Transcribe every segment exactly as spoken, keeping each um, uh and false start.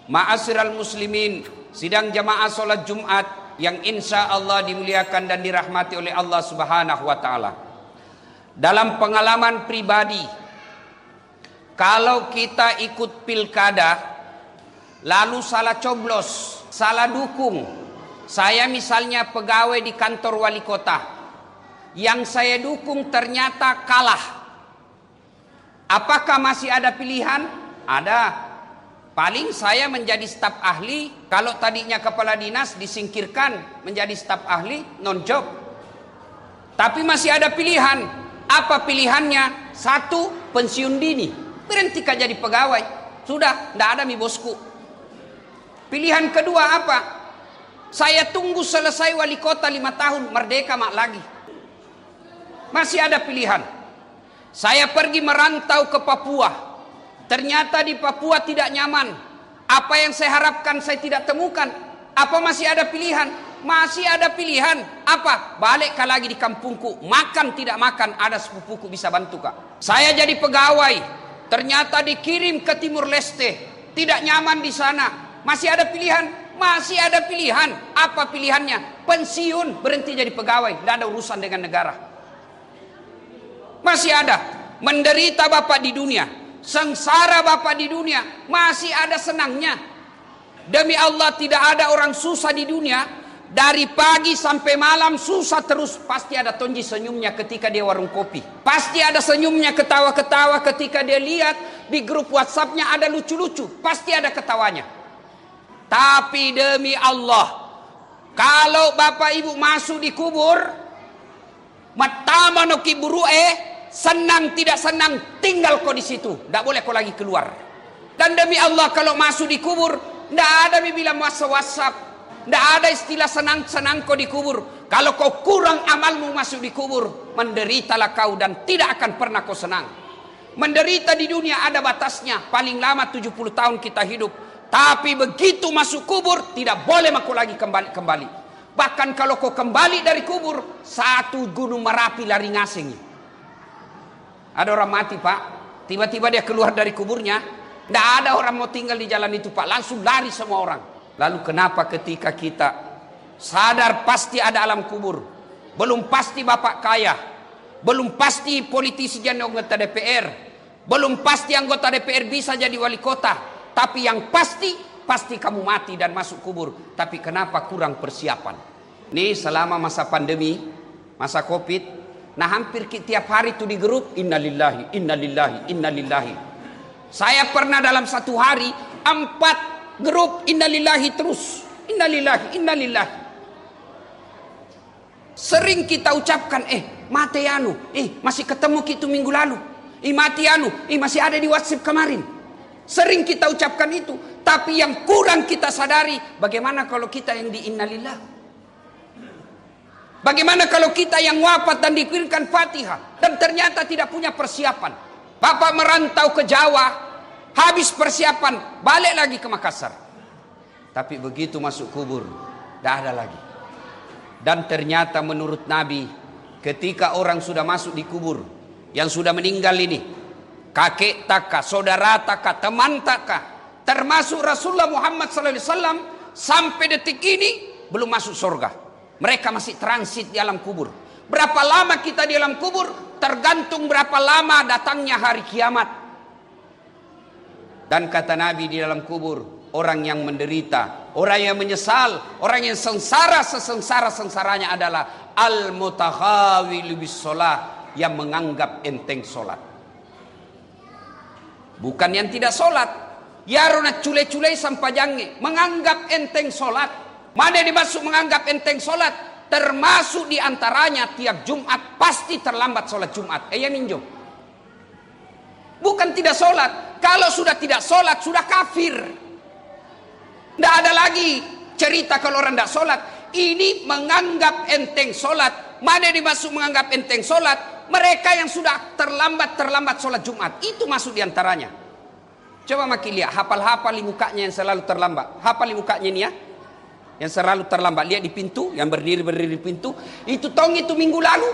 Ma'asyiral muslimin, sidang jamaah sholat Jumat yang insya Allah dimuliakan dan dirahmati oleh Allah Subhanahu wa Ta'ala. Dalam pengalaman pribadi, kalau kita ikut pilkada lalu salah coblos, salah dukung, saya misalnya pegawai di kantor wali kota, yang saya dukung ternyata kalah, apakah masih ada pilihan? Ada. Paling saya menjadi staf ahli, kalau tadinya kepala dinas disingkirkan menjadi staf ahli, non job. Tapi masih ada pilihan. Apa pilihannya? Satu, pensiun dini, berhentikan jadi pegawai. Sudah, tidak ada mi bosku. Pilihan kedua apa? Saya tunggu selesai wali kota lima tahun, merdeka mak lagi. Masih ada pilihan. Saya pergi merantau ke Papua. Ternyata di Papua tidak nyaman. Apa yang saya harapkan saya tidak temukan. Apa masih ada pilihan? Masih ada pilihan. Apa? Balik lagi di kampungku. Makan tidak makan, ada sepupuku bisa bantu kak. Saya jadi pegawai. Ternyata dikirim ke Timur Leste. Tidak nyaman di sana. Masih ada pilihan? Masih ada pilihan. Apa pilihannya? Pensiun, berhenti jadi pegawai. Tidak ada urusan dengan negara. Masih ada. Menderita bapak di dunia, sengsara bapak di dunia, masih ada senangnya. Demi Allah tidak ada orang susah di dunia. Dari pagi sampai malam susah terus. Pasti ada tonji senyumnya ketika dia warung kopi. Pasti ada senyumnya, ketawa-ketawa ketika dia lihat di grup WhatsAppnya ada lucu-lucu. Pasti ada ketawanya. Tapi demi Allah, kalau bapak ibu masuk di kubur, matama no kiburu eh, senang tidak senang tinggal kau di situ, tidak boleh kau lagi keluar. Dan demi Allah kalau masuk di kubur, tidak ada bilang WhatsApp, tidak ada istilah senang-senang kau di kubur. Kalau kau kurang amalmu masuk di kubur, menderitalah kau dan tidak akan pernah kau senang. Menderita di dunia ada batasnya, paling lama tujuh puluh tahun kita hidup. Tapi begitu masuk kubur, tidak boleh kau lagi kembali-kembali. Bahkan kalau kau kembali dari kubur, satu gunung Merapi lari ngasengi. Ada orang mati pak, tiba-tiba dia keluar dari kuburnya, tidak ada orang mau tinggal di jalan itu pak, langsung lari semua orang. Lalu kenapa ketika kita sadar pasti ada alam kubur, belum pasti bapak kaya, belum pasti politisi jadi anggota D P R, belum pasti anggota D P R bisa jadi wali kota, tapi yang pasti, pasti kamu mati dan masuk kubur. Tapi kenapa kurang persiapan? Ini selama masa pandemi, masa Covid, nah hampir tiap hari itu di grup innalillahi, innalillahi, innalillahi. Saya pernah dalam satu hari empat grup innalillahi terus. Innalillahi, innalillahi. Sering kita ucapkan, eh mati anu, eh masih ketemu kita minggu lalu. Eh mati anu, eh masih ada di WhatsApp kemarin. Sering kita ucapkan itu. Tapi yang kurang kita sadari, bagaimana kalau kita yang di innalillah? Bagaimana kalau kita yang wafat dan dikirimkan Fatihah dan ternyata tidak punya persiapan? Bapak merantau ke Jawa, habis persiapan, balik lagi ke Makassar. Tapi begitu masuk kubur, tidak ada lagi. Dan ternyata menurut Nabi, ketika orang sudah masuk di kubur, yang sudah meninggal ini, kakek takka, saudara takka, teman takka, termasuk Rasulullah Muhammad sallallahu alaihi wasallam, sampai detik ini belum masuk surga. Mereka masih transit di alam kubur. Berapa lama kita di alam kubur tergantung berapa lama datangnya hari kiamat. Dan kata Nabi di dalam kubur, orang yang menderita, orang yang menyesal, orang yang sengsara sesengsara-sengsaranya adalah al-mutakhawilu bis sholat, yang menganggap enteng sholat. Bukan yang tidak sholat. Ya rona cule-cule sampajange, menganggap enteng sholat. Mana yang dimaksud menganggap enteng sholat? Termasuk diantaranya tiap Jumat pasti terlambat sholat Jumat. Eh ya minjom. Bukan tidak sholat. Kalau sudah tidak sholat sudah kafir. Tidak ada lagi cerita kalau orang tidak sholat. Ini menganggap enteng sholat. Mana yang dimaksud menganggap enteng sholat? Mereka yang sudah terlambat-terlambat sholat Jumat. Itu masuk diantaranya. Coba makin lihat. Hafal-hafal di mukanya yang selalu terlambat. Hafal di mukanya ini ya. Yang selalu terlambat, lihat di pintu, yang berdiri-berdiri di pintu, itu tong itu minggu lalu.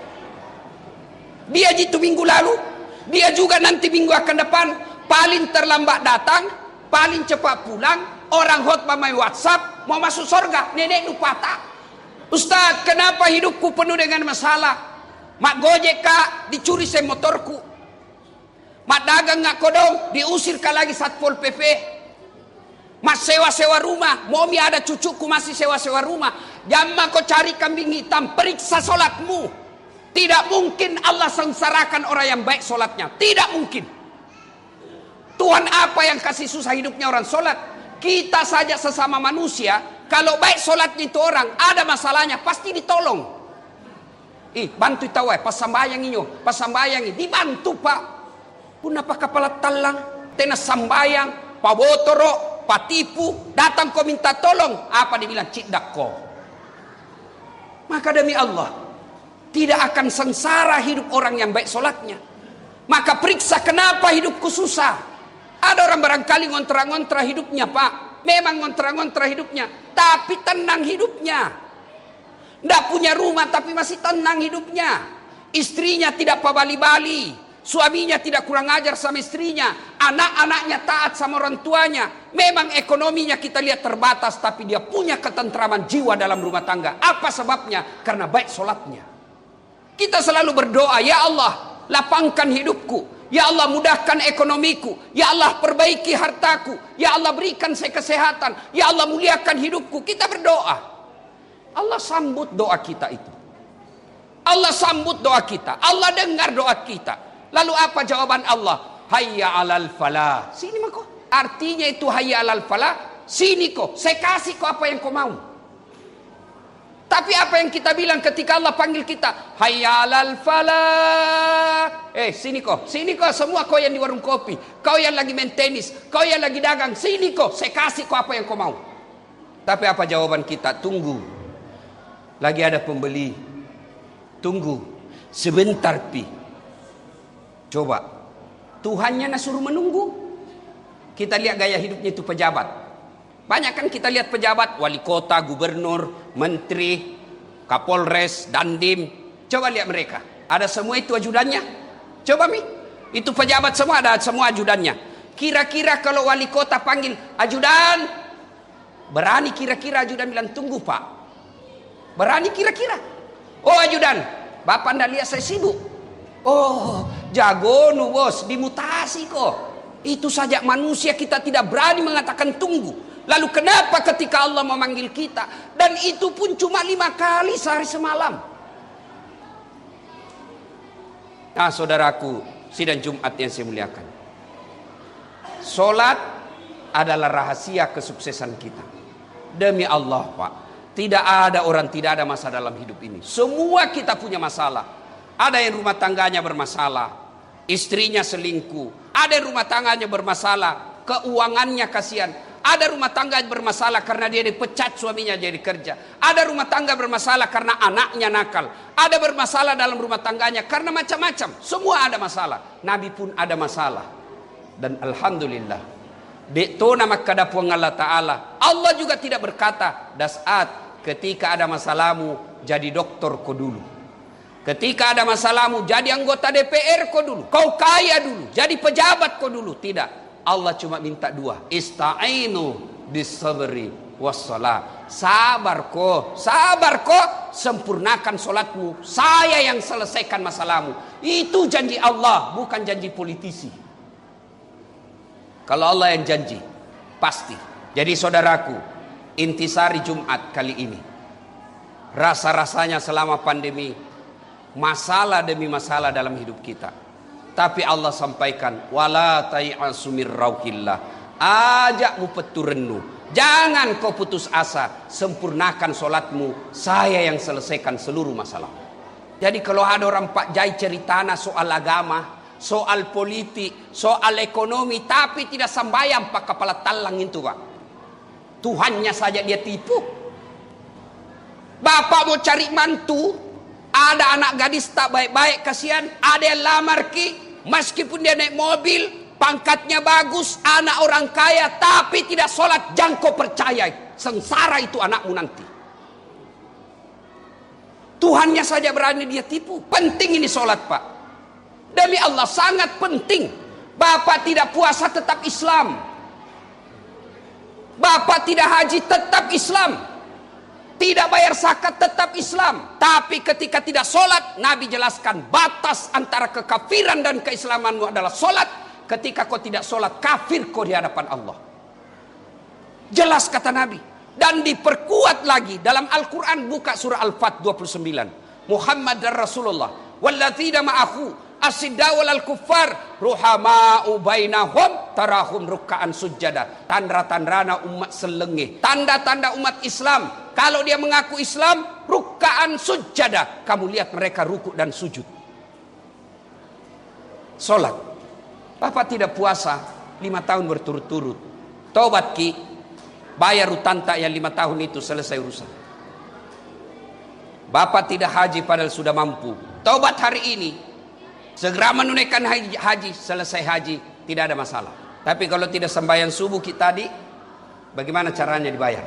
Dia itu minggu lalu, dia juga nanti minggu akan depan, paling terlambat datang, paling cepat pulang. Orang khotbah main WhatsApp, mau masuk surga, nenek lupa tak. Ustaz, kenapa hidupku penuh dengan masalah? Mak gojek kak, dicuri saya motorku. Mak dagang nggak kodong, diusir kak lagi satpol P P. Mak sewa-sewa rumah, momi ada cucuku masih sewa-sewa rumah. Jamma kau cari kambing hitam, periksa solatmu. Tidak mungkin Allah sengsarakan orang yang baik solatnya. Tidak mungkin. Tuhan apa yang kasih susah hidupnya orang solat? Kita saja sesama manusia, kalau baik solatnya itu orang, ada masalahnya, pasti ditolong. Ih, bantu tawai, pas sambayang inyo, pas sambayang ini, dibantu pak. Kenapa kepala talang, tenas sambayang, pak botoro, pak tipu, datang kau minta tolong, apa dibilang cidak kau. Maka demi Allah, tidak akan sengsara hidup orang yang baik solatnya. Maka periksa kenapa hidupku susah. Ada orang barangkali ngontra-ngontra hidupnya pak. Memang ngontra-ngontra hidupnya, tapi tenang hidupnya. Tidak punya rumah tapi masih tenang hidupnya. Istrinya tidak pabali-bali, suaminya tidak kurang ajar sama istrinya, anak-anaknya taat sama orang tuanya. Memang ekonominya kita lihat terbatas, tapi dia punya ketentraman jiwa dalam rumah tangga. Apa sebabnya? Karena baik solatnya. Kita selalu berdoa, ya Allah lapangkan hidupku, ya Allah mudahkan ekonomiku, ya Allah perbaiki hartaku, ya Allah berikan saya kesehatan, ya Allah muliakan hidupku. Kita berdoa, Allah sambut doa kita itu. Allah sambut doa kita, Allah dengar doa kita. Lalu apa jawaban Allah? Hayya alal falah. Sini mah kok. Artinya itu hayya alal falah, sini kok, saya kasih kok apa yang kau mau. Tapi apa yang kita bilang ketika Allah panggil kita? Hayya alal falah. Eh sini kok, sini kok, semua kau yang di warung kopi, kau yang lagi main tenis, kau yang lagi dagang, sini kok, saya kasih kok apa yang kau mau. Tapi apa jawaban kita? Tunggu, lagi ada pembeli. Tunggu sebentar pi. Coba Tuhannya nak suruh menunggu. Kita lihat gaya hidupnya itu pejabat. Banyak kan kita lihat pejabat, wali kota, gubernur, menteri, kapolres, dandim. Coba lihat mereka, ada semua itu ajudannya. Coba mi, itu pejabat semua ada semua ajudannya. Kira-kira kalau wali kota panggil ajudan, berani kira-kira ajudan bilang tunggu pak? Berani kira-kira? Oh ajudan, bapak ndak lihat saya sibuk. Oh jago nu bos, dimutasi kok. Itu saja manusia kita tidak berani mengatakan tunggu. Lalu kenapa ketika Allah memanggil kita, dan itu pun cuma lima kali sehari semalam. Nah saudaraku, sidang Jumat yang saya muliakan, solat adalah rahasia kesuksesan kita. Demi Allah pak, tidak ada orang tidak ada masalah dalam hidup ini. Semua kita punya masalah. Ada yang rumah tangganya bermasalah, istrinya selingkuh. Ada yang rumah tangganya bermasalah, keuangannya kasihan. Ada rumah tangga bermasalah karena dia dipecat suaminya jadi kerja. Ada rumah tangga bermasalah karena anaknya nakal. Ada bermasalah dalam rumah tangganya karena macam-macam. Semua ada masalah. Nabi pun ada masalah. Dan alhamdulillah, dekto nama kadapuang Allah Ta'ala, Allah juga tidak berkata, dasat ketika ada masalahmu jadi dokter kau dulu, ketika ada masalahmu jadi anggota D P R kau dulu, kau kaya dulu, jadi pejabat kau dulu. Tidak. Allah cuma minta dua, ista'inu bisabri wassalah. Sabar kau, sabar kau, sempurnakan solatmu, saya yang selesaikan masalahmu. Itu janji Allah, bukan janji politisi. Kalau Allah yang janji, pasti. Jadi saudaraku, intisari Jumat kali ini, rasa-rasanya selama pandemi, masalah demi masalah dalam hidup kita. Tapi Allah sampaikan, wala tai'asu mir rauhillah, ajakmu peturenu, jangan kau putus asa, sempurnakan solatmu, saya yang selesaikan seluruh masalah. Jadi kalau ada orang Pak Jai ceritana soal agama, soal politik, soal ekonomi, tapi tidak sambayang pak kepala talang itu pak, Tuhannya saja dia tipu. Bapak mau cari mantu, ada anak gadis tak baik-baik kasihan, ada yang lamar ki. Meskipun dia naik mobil, pangkatnya bagus, anak orang kaya, tapi tidak sholat, jangan kau percaya, sengsara itu anakmu nanti. Tuhannya saja berani dia tipu. Penting ini sholat pak, demi Allah sangat penting. Bapak tidak puasa tetap Islam, Bapak tidak haji tetap Islam, tidak bayar zakat tetap Islam. Tapi ketika tidak sholat, Nabi jelaskan batas antara kekafiran dan keislamanmu adalah sholat. Ketika kau tidak sholat, kafir kau di hadapan Allah. Jelas kata Nabi. Dan diperkuat lagi dalam Al-Quran, buka surah Al-Fat dua puluh sembilan. Muhammad dan Rasulullah walladzina ma'ahu asyiddaw 'alal kuffar ruhama'u bainahum tarahum ruk'an sujada. Tanda-tandana umat selenge, tanda-tanda umat Islam, kalau dia mengaku Islam, ruk'an sujada, kamu lihat mereka rukuk dan sujud. Salat. Bapak tidak puasa lima tahun berturut-turut, tobat ki, bayar utang tak yang lima tahun itu, selesai urusan. Bapak tidak haji padahal sudah mampu, tobat hari ini, segera menunaikan haji, haji, selesai haji, tidak ada masalah. Tapi kalau tidak sembahyang subuh kita tadi, bagaimana caranya dibayar?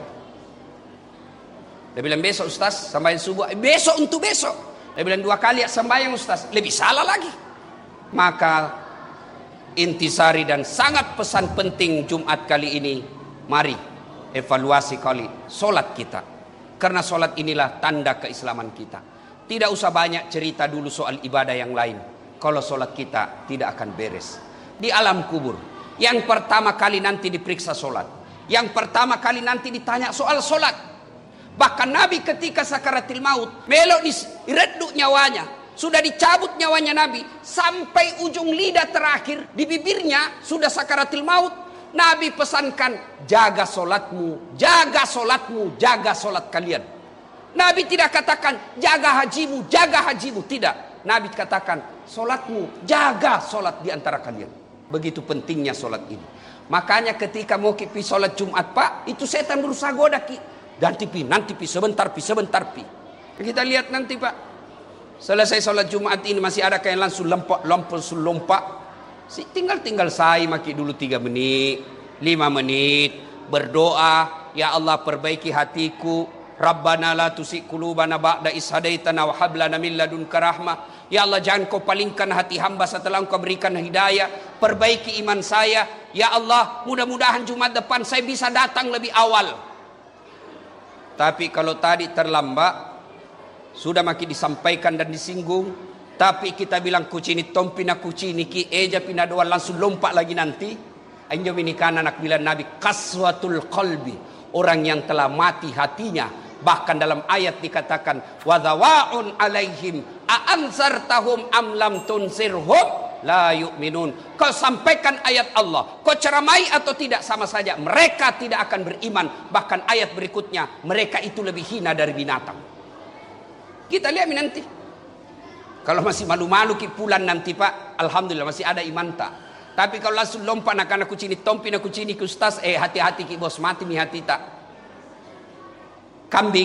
Dia bilang besok Ustaz sembahyang subuh, eh, besok untuk besok. Dia bilang dua kali ya sembahyang Ustaz, lebih salah lagi. Maka intisari dan sangat pesan penting Jumat kali ini, mari evaluasi kali solat kita, karena solat inilah tanda keislaman kita. Tidak usah banyak cerita dulu soal ibadah yang lain, kalau solat kita tidak akan beres. Di alam kubur, yang pertama kali nanti diperiksa solat, yang pertama kali nanti ditanya soal solat. Bahkan Nabi ketika sakaratil maut, melok direduk nyawanya, sudah dicabut nyawanya Nabi, sampai ujung lidah terakhir di bibirnya sudah sakaratil maut. Nabi pesankan, jaga solatmu, jaga solatmu, jaga solat kalian. Nabi tidak katakan jaga hajimu, jaga hajimu, tidak. Nabi katakan solatmu, jaga solat di antara kalian. Begitu pentingnya solat ini. Makanya ketika mau pi solat Jumat Pak, itu setan berusaha goda ki. Nanti pi, nanti pi, sebentar pi, sebentar pi. Kita lihat nanti Pak. Selesai sholat Jumat ini masih ada kayak langsung lompat, lompat, lompat. Tinggal-tinggal saya maki dulu tiga menit, lima menit. Berdoa, ya Allah perbaiki hatiku. Rabbana la tusik qulubana ba'da is hadaitana wa hab lana min ladunka rahmah. Ya Allah jangan kau palingkan hati hamba setelah engkau berikan hidayah. Perbaiki iman saya. Ya Allah mudah-mudahan Jumat depan saya bisa datang lebih awal. Tapi kalau tadi terlambat, sudah makin disampaikan dan disinggung, tapi kita bilang kucini tompina kucini ki eja pina doa langsung lompat lagi nanti. Anjo ini kan anak bilang Nabi kaswatul qalbi, orang yang telah mati hatinya. Bahkan dalam ayat dikatakan wadhawaun alaihim aansartahum am lam tunsirhum la yu'minun. Kau sampaikan ayat Allah, kau ceramai atau tidak sama saja, mereka tidak akan beriman. Bahkan ayat berikutnya, mereka itu lebih hina dari binatang. Kita lihat nanti. Kalau masih malu-malu ki pulang nanti Pak, alhamdulillah masih ada iman tak. Tapi kalau langsung lompat nak anak kucini tompi nak kucini ki Ustaz, eh hati-hati ki bos, mati mi hati tak. Kambing,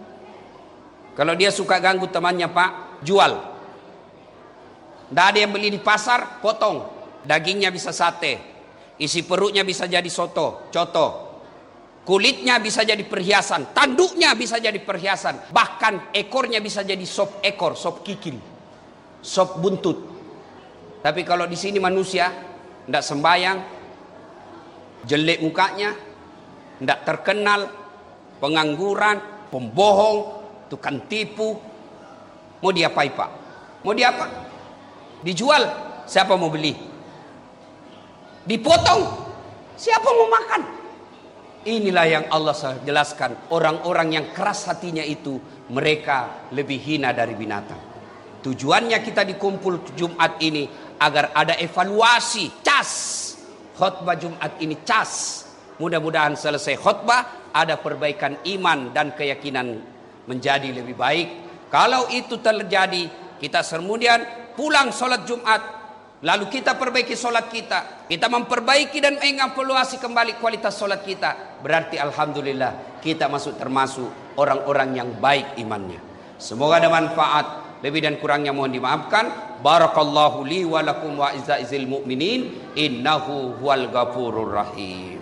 kalau dia suka ganggu temannya Pak, jual. Tidak ada yang beli di pasar, potong. Dagingnya bisa sate, isi perutnya bisa jadi soto, coto. Kulitnya bisa jadi perhiasan, tanduknya bisa jadi perhiasan, bahkan ekornya bisa jadi sop ekor, sop kikil, sop buntut. Tapi kalau di sini manusia tidak sembayang, jelek mukanya, tidak terkenal, pengangguran, pembohong, tukang tipu, mau diapain Pak? Mau diapa? Dijual, siapa mau beli? Dipotong, siapa mau makan? Inilah yang Allah jelaskan, orang-orang yang keras hatinya itu mereka lebih hina dari binatang. Tujuannya kita dikumpul Jumat ini agar ada evaluasi, cas. Khutbah Jumat ini cas. Mudah-mudahan selesai khutbah ada perbaikan iman dan keyakinan menjadi lebih baik. Kalau itu terjadi, kita kemudian pulang sholat Jumat, lalu kita perbaiki sholat kita, kita memperbaiki dan mengevaluasi kembali kualitas sholat kita, berarti alhamdulillah kita masuk termasuk orang-orang yang baik imannya. Semoga ada manfaat. Lebih dan kurangnya mohon dimaafkan. Barakallahu li wa lakum wa izza'izil mu'minin innahu huwal ghafurur rahim.